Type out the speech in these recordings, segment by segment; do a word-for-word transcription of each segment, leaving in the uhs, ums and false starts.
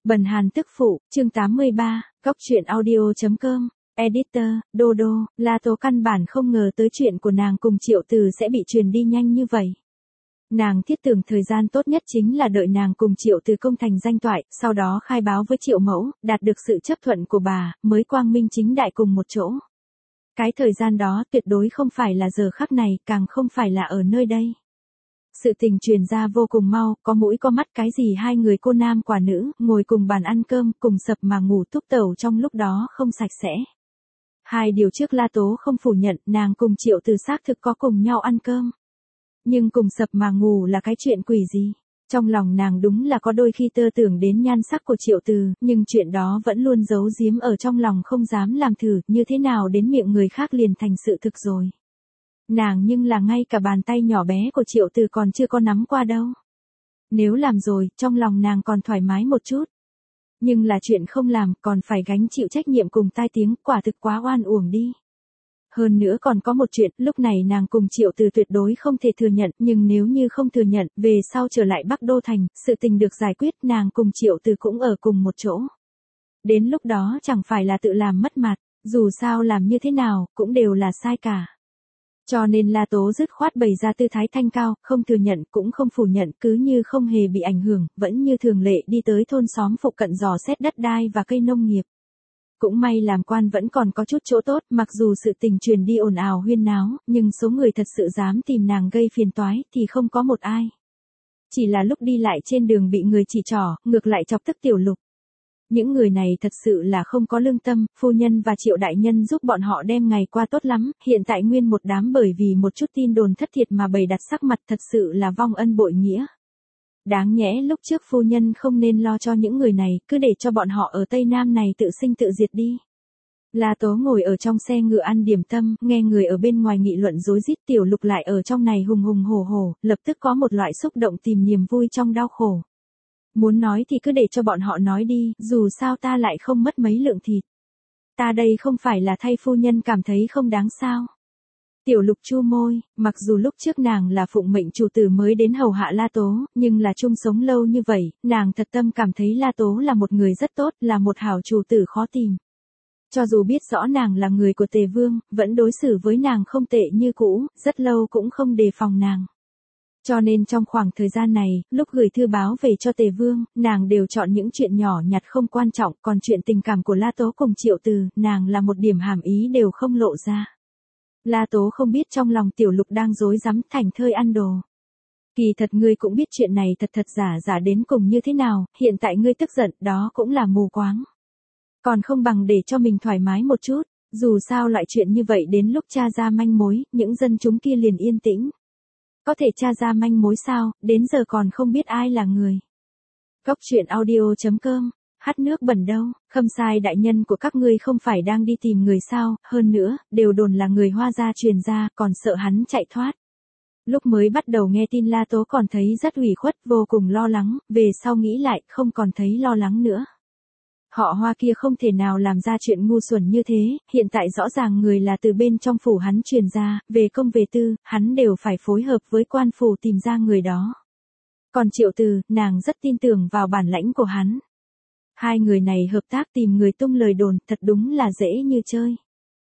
Bần Hàn tức phụ, chương tám mươi ba, góc truyện audio chấm com, editor, Đô Đô, La Tố căn bản không ngờ tới chuyện của nàng cùng Triệu Từ sẽ bị truyền đi nhanh như vậy. Nàng thiết tưởng thời gian tốt nhất chính là đợi nàng cùng Triệu Từ công thành danh toại, sau đó khai báo với Triệu Mẫu, đạt được sự chấp thuận của bà, mới quang minh chính đại cùng một chỗ. Cái thời gian đó tuyệt đối không phải là giờ khắc này, càng không phải là ở nơi đây. Sự tình truyền ra vô cùng mau, có mũi có mắt cái gì hai người cô nam quả nữ, ngồi cùng bàn ăn cơm, cùng sập mà ngủ túc tẩu trong lúc đó không sạch sẽ. Hai điều trước La Tố không phủ nhận, nàng cùng Triệu Từ xác thực có cùng nhau ăn cơm. Nhưng cùng sập mà ngủ là cái chuyện quỷ gì? Trong lòng nàng đúng là có đôi khi tơ tưởng đến nhan sắc của Triệu Từ, nhưng chuyện đó vẫn luôn giấu giếm ở trong lòng không dám làm thử, như thế nào đến miệng người khác liền thành sự thực rồi. Nàng nhưng là ngay cả bàn tay nhỏ bé của Triệu Từ còn chưa có nắm qua đâu. Nếu làm rồi, trong lòng nàng còn thoải mái một chút. Nhưng là chuyện không làm, còn phải gánh chịu trách nhiệm cùng tai tiếng, quả thực quá oan uổng đi. Hơn nữa còn có một chuyện, lúc này nàng cùng Triệu Từ tuyệt đối không thể thừa nhận, nhưng nếu như không thừa nhận, về sau trở lại Bắc Đô Thành, sự tình được giải quyết, nàng cùng Triệu Từ cũng ở cùng một chỗ. Đến lúc đó chẳng phải là tự làm mất mặt, dù sao làm như thế nào, cũng đều là sai cả. Cho nên La Tố dứt khoát bày ra tư thái thanh cao, không thừa nhận cũng không phủ nhận, cứ như không hề bị ảnh hưởng, vẫn như thường lệ đi tới thôn xóm phụ cận dò xét đất đai và cây nông nghiệp. Cũng may làm quan vẫn còn có chút chỗ tốt, mặc dù sự tình truyền đi ồn ào huyên náo, nhưng số người thật sự dám tìm nàng gây phiền toái thì không có một ai. Chỉ là lúc đi lại trên đường bị người chỉ trỏ, ngược lại chọc tức Tiểu Lục. Những người này thật sự là không có lương tâm, phu nhân và Triệu đại nhân giúp bọn họ đem ngày qua tốt lắm, hiện tại nguyên một đám bởi vì một chút tin đồn thất thiệt mà bày đặt sắc mặt, thật sự là vong ân bội nghĩa. Đáng nhẽ lúc trước phu nhân không nên lo cho những người này, cứ để cho bọn họ ở Tây Nam này tự sinh tự diệt đi. La Tố ngồi ở trong xe ngựa ăn điểm tâm, nghe người ở bên ngoài nghị luận rối rít, Tiểu Lục lại ở trong này hùng hùng hổ hổ, lập tức có một loại xúc động tìm niềm vui trong đau khổ. Muốn nói thì cứ để cho bọn họ nói đi, dù sao ta lại không mất mấy lượng thịt. Ta đây không phải là thay phu nhân cảm thấy không đáng sao. Tiểu Lục chu môi, mặc dù lúc trước nàng là phụng mệnh chủ tử mới đến hầu hạ La Tố, nhưng là chung sống lâu như vậy, nàng thật tâm cảm thấy La Tố là một người rất tốt, là một hảo chủ tử khó tìm. Cho dù biết rõ nàng là người của Tề Vương, vẫn đối xử với nàng không tệ như cũ, rất lâu cũng không đề phòng nàng. Cho nên trong khoảng thời gian này, lúc gửi thư báo về cho Tề Vương, nàng đều chọn những chuyện nhỏ nhặt không quan trọng, còn chuyện tình cảm của La Tố cùng Triệu Từ, nàng là một điểm hàm ý đều không lộ ra. La Tố không biết trong lòng Tiểu Lục đang rối rắm thành thơi ăn đồ. Kỳ thật ngươi cũng biết chuyện này thật thật giả giả đến cùng như thế nào, hiện tại ngươi tức giận, đó cũng là mù quáng. Còn không bằng để cho mình thoải mái một chút, dù sao loại chuyện như vậy đến lúc tra ra manh mối, những dân chúng kia liền yên tĩnh. Có thể tra ra manh mối sao, đến giờ còn không biết ai là người. Góc truyện audio chấm com, hắt nước bẩn đâu, Khâm Sai đại nhân của các ngươi không phải đang đi tìm người sao, hơn nữa, đều đồn là người Hoa gia truyền ra, còn sợ hắn chạy thoát. Lúc mới bắt đầu nghe tin La Tố còn thấy rất ủy khuất, vô cùng lo lắng, về sau nghĩ lại, không còn thấy lo lắng nữa. Họ Hoa kia không thể nào làm ra chuyện ngu xuẩn như thế, hiện tại rõ ràng người là từ bên trong phủ hắn truyền ra, về công về tư, hắn đều phải phối hợp với quan phủ tìm ra người đó. Còn Triệu Từ, nàng rất tin tưởng vào bản lãnh của hắn. Hai người này hợp tác tìm người tung lời đồn, thật đúng là dễ như chơi.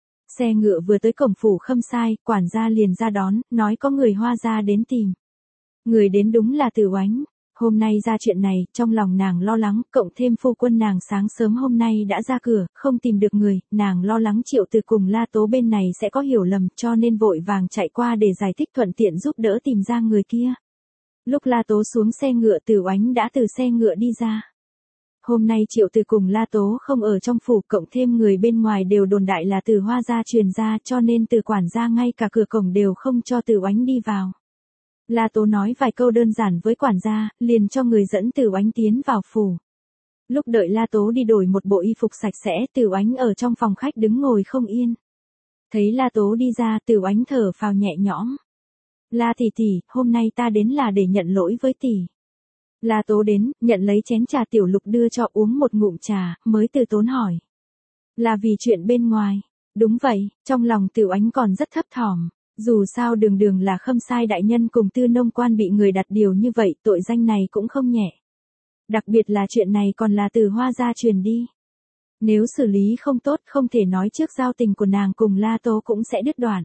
Xe ngựa vừa tới cổng phủ Khâm Sai, quản gia liền ra đón, nói có người Hoa gia đến tìm. Người đến đúng là Từ Oánh. Hôm nay ra chuyện này, trong lòng nàng lo lắng, cộng thêm phu quân nàng sáng sớm hôm nay đã ra cửa, không tìm được người, nàng lo lắng Triệu Từ cùng La Tố bên này sẽ có hiểu lầm, cho nên vội vàng chạy qua để giải thích thuận tiện giúp đỡ tìm ra người kia. Lúc La Tố xuống xe ngựa, Từ Oánh đã từ xe ngựa đi ra. Hôm nay Triệu Từ cùng La Tố không ở trong phủ, cộng thêm người bên ngoài đều đồn đại là từ Hoa gia truyền ra, cho nên từ quản gia ngay cả cửa cổng đều không cho Từ Oánh đi vào. La Tố nói vài câu đơn giản với quản gia, liền cho người dẫn Từ Oánh tiến vào phủ. Lúc đợi La Tố đi đổi một bộ y phục sạch sẽ, Từ Oánh ở trong phòng khách đứng ngồi không yên. Thấy La Tố đi ra, Từ Oánh thở phào nhẹ nhõm. La tỷ tỷ, hôm nay ta đến là để nhận lỗi với tỷ. La Tố đến, nhận lấy chén trà Tiểu Lục đưa cho uống một ngụm trà, mới từ tốn hỏi. Là vì chuyện bên ngoài. Đúng vậy, trong lòng Từ Oánh còn rất thấp thỏm. Dù sao đường đường là Khâm Sai đại nhân cùng Tư Nông quan bị người đặt điều như vậy, tội danh này cũng không nhẹ. Đặc biệt là chuyện này còn là từ Hoa gia truyền đi. Nếu xử lý không tốt không thể nói trước giao tình của nàng cùng La Tố cũng sẽ đứt đoạn.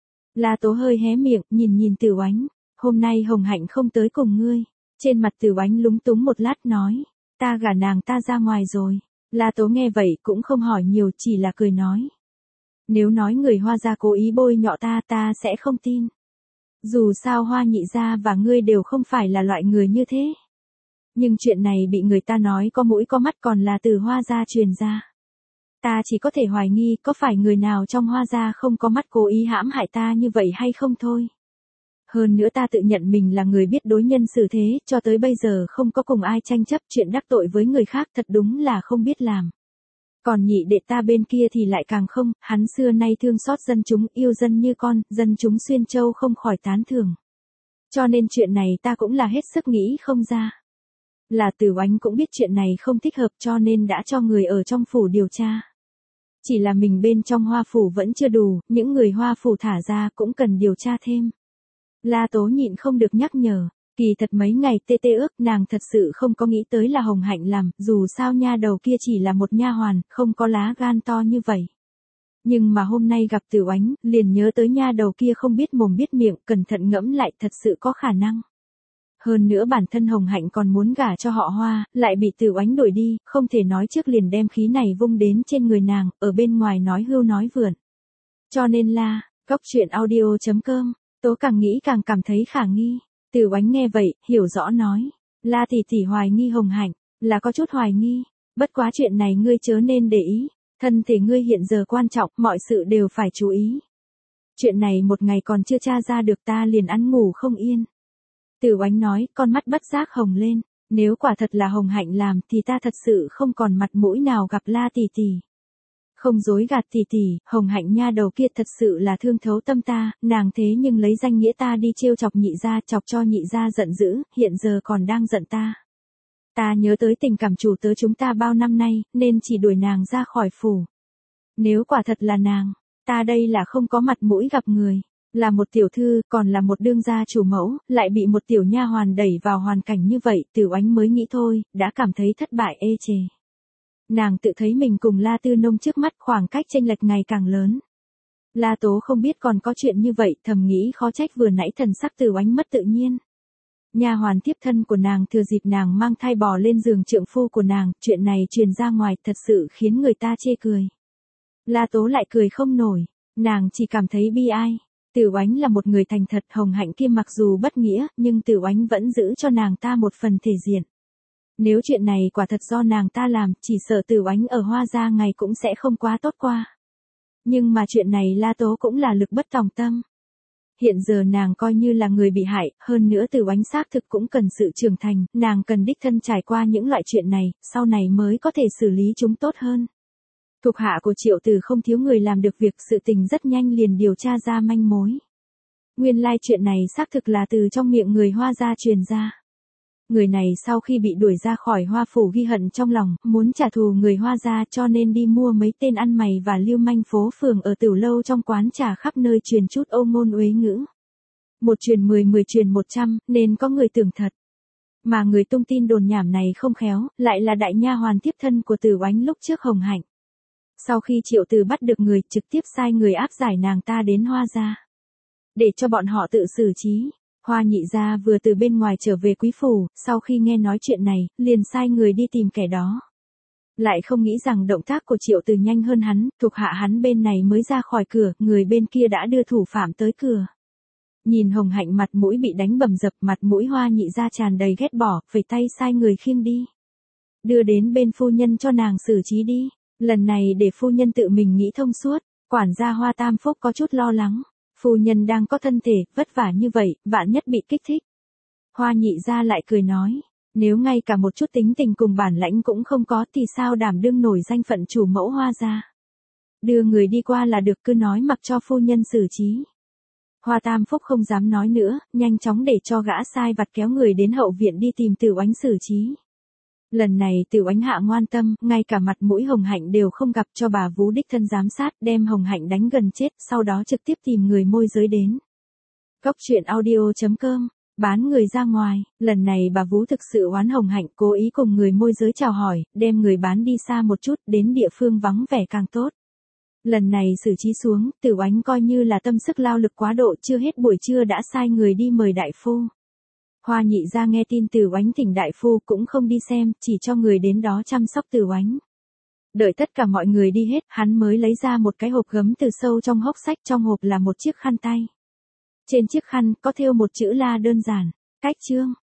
La Tố hơi hé miệng, nhìn nhìn Tử Oánh, hôm nay Hồng Hạnh không tới cùng ngươi. Trên mặt Tử Oánh lúng túng một lát nói, ta gả nàng ta ra ngoài rồi. La Tố nghe vậy cũng không hỏi nhiều, chỉ là cười nói. Nếu nói người Hoa gia cố ý bôi nhọ ta ta sẽ không tin. Dù sao Hoa nhị gia và ngươi đều không phải là loại người như thế. Nhưng chuyện này bị người ta nói có mũi có mắt còn là từ Hoa gia truyền ra. Ta chỉ có thể hoài nghi có phải người nào trong Hoa gia không có mắt cố ý hãm hại ta như vậy hay không thôi. Hơn nữa ta tự nhận mình là người biết đối nhân xử thế, cho tới bây giờ không có cùng ai tranh chấp chuyện đắc tội với người khác, thật đúng là không biết làm. Còn nhị đệ ta bên kia thì lại càng không, hắn xưa nay thương xót dân chúng, yêu dân như con, dân chúng Xuyên Châu không khỏi tán thưởng. Cho nên chuyện này ta cũng là hết sức nghĩ không ra. Là Tử Oánh cũng biết chuyện này không thích hợp cho nên đã cho người ở trong phủ điều tra. Chỉ là mình bên trong Hoa phủ vẫn chưa đủ, những người Hoa phủ thả ra cũng cần điều tra thêm. La Tố nhịn không được nhắc nhở, kỳ thật mấy ngày tê tê ước nàng thật sự không có nghĩ tới là Hồng Hạnh làm, dù sao nha đầu kia chỉ là một nha hoàn, không có lá gan to như vậy. Nhưng mà hôm nay gặp Tử Oánh, liền nhớ tới nha đầu kia không biết mồm biết miệng, cẩn thận ngẫm lại thật sự có khả năng. Hơn nữa bản thân Hồng Hạnh còn muốn gả cho họ Hoa, lại bị Tử Oánh đuổi đi, không thể nói trước liền đem khí này vung đến trên người nàng, ở bên ngoài nói hưu nói vượn. Cho nên là, góc truyện audio chấm com, Tố càng nghĩ càng cảm thấy khả nghi. Tử Oánh nghe vậy, hiểu rõ nói, La tỷ tỷ hoài nghi Hồng Hạnh, là có chút hoài nghi, bất quá chuyện này ngươi chớ nên để ý, thân thể ngươi hiện giờ quan trọng, mọi sự đều phải chú ý. Chuyện này một ngày còn chưa tra ra được ta liền ăn ngủ không yên. Tử Oánh nói, con mắt bất giác hồng lên, nếu quả thật là Hồng Hạnh làm thì ta thật sự không còn mặt mũi nào gặp La tỷ tỷ. Không dối gạt tỷ tỷ, Hồng Hạnh nha đầu kia thật sự là thương thấu tâm ta, nàng thế nhưng lấy danh nghĩa ta đi trêu chọc nhị gia, chọc cho nhị gia giận dữ, hiện giờ còn đang giận ta. Ta nhớ tới tình cảm chủ tớ chúng ta bao năm nay, nên chỉ đuổi nàng ra khỏi phủ. Nếu quả thật là nàng, ta đây là không có mặt mũi gặp người. Là một tiểu thư, còn là một đương gia chủ mẫu, lại bị một tiểu nha hoàn đẩy vào hoàn cảnh như vậy, Tử Oánh mới nghĩ thôi, đã cảm thấy thất bại ê chề. Nàng tự thấy mình cùng La Tư Nông trước mắt khoảng cách chênh lệch ngày càng lớn. La Tố không biết còn có chuyện như vậy, thầm nghĩ khó trách vừa nãy thần sắc Tử Oánh mất tự nhiên. Nha hoàn tiếp thân của nàng thừa dịp nàng mang thai bò lên giường trượng phu của nàng, chuyện này truyền ra ngoài thật sự khiến người ta chê cười. La Tố lại cười không nổi, nàng chỉ cảm thấy bi ai. Tử Oánh là một người thành thật, Hồng Hạnh kia mặc dù bất nghĩa, nhưng Tử Oánh vẫn giữ cho nàng ta một phần thể diện. Nếu chuyện này quả thật do nàng ta làm, chỉ sợ Tử Oánh ở Hoa gia ngày cũng sẽ không quá tốt qua. Nhưng mà chuyện này La Tố cũng là lực bất tòng tâm. Hiện giờ nàng coi như là người bị hại, hơn nữa Tử Oánh xác thực cũng cần sự trưởng thành, nàng cần đích thân trải qua những loại chuyện này, sau này mới có thể xử lý chúng tốt hơn. Thuộc hạ của Triệu Tử không thiếu người làm được việc, sự tình rất nhanh liền điều tra ra manh mối. Nguyên lai chuyện này xác thực là từ trong miệng người Hoa gia truyền ra. Người này sau khi bị đuổi ra khỏi Hoa phủ ghi hận trong lòng, muốn trả thù người Hoa gia cho nên đi mua mấy tên ăn mày và lưu manh phố phường ở tiểu lâu trong quán trà khắp nơi truyền chút âu ngôn uế ngữ. Một truyền mười, mười truyền một trăm, nên có người tưởng thật. Mà người tung tin đồn nhảm này không khéo, lại là đại nha hoàn tiếp thân của Tử Oánh lúc trước Hồng Hạnh. Sau khi Triệu Tử bắt được người, trực tiếp sai người áp giải nàng ta đến Hoa gia, để cho bọn họ tự xử trí. Hoa nhị gia vừa từ bên ngoài trở về quý phủ, sau khi nghe nói chuyện này, liền sai người đi tìm kẻ đó. Lại không nghĩ rằng động tác của Triệu Tử nhanh hơn hắn, thuộc hạ hắn bên này mới ra khỏi cửa, người bên kia đã đưa thủ phạm tới cửa. Nhìn Hồng Hạnh mặt mũi bị đánh bầm dập, mặt mũi Hoa nhị gia tràn đầy ghét bỏ, phẩy tay sai người khiêng đi. Đưa đến bên phu nhân cho nàng xử trí đi. Lần này để phu nhân tự mình nghĩ thông suốt, quản gia Hoa Tam Phúc có chút lo lắng. Phu nhân đang có thân thể, vất vả như vậy, vạn nhất bị kích thích. Hoa nhị gia lại cười nói, nếu ngay cả một chút tính tình cùng bản lãnh cũng không có thì sao đảm đương nổi danh phận chủ mẫu Hoa gia. Đưa người đi qua là được, cứ nói mặc cho phu nhân xử trí. Hoa Tam Phúc không dám nói nữa, nhanh chóng để cho gã sai vặt kéo người đến hậu viện đi tìm Tử Oánh xử trí. Lần này Tử Oánh hạ ngoan tâm, ngay cả mặt mũi Hồng Hạnh đều không gặp, cho bà vú đích thân giám sát, đem Hồng Hạnh đánh gần chết, sau đó trực tiếp tìm người môi giới đến. Góc truyện audio chấm com Bán người ra ngoài, lần này bà Vú thực sự oán Hồng Hạnh, cố ý cùng người môi giới chào hỏi, đem người bán đi xa một chút, đến địa phương vắng vẻ càng tốt. Lần này xử trí xuống, Tử Oánh coi như là tâm sức lao lực quá độ, chưa hết buổi trưa đã sai người đi mời đại phu. Hoa Nhị gia nghe tin Tử Oánh thỉnh đại phu cũng không đi xem, chỉ cho người đến đó chăm sóc Tử Oánh. Đợi tất cả mọi người đi hết, hắn mới lấy ra một cái hộp gấm từ sâu trong hốc sách, trong hộp là một chiếc khăn tay. Trên chiếc khăn có thêu một chữ La đơn giản, cách chương.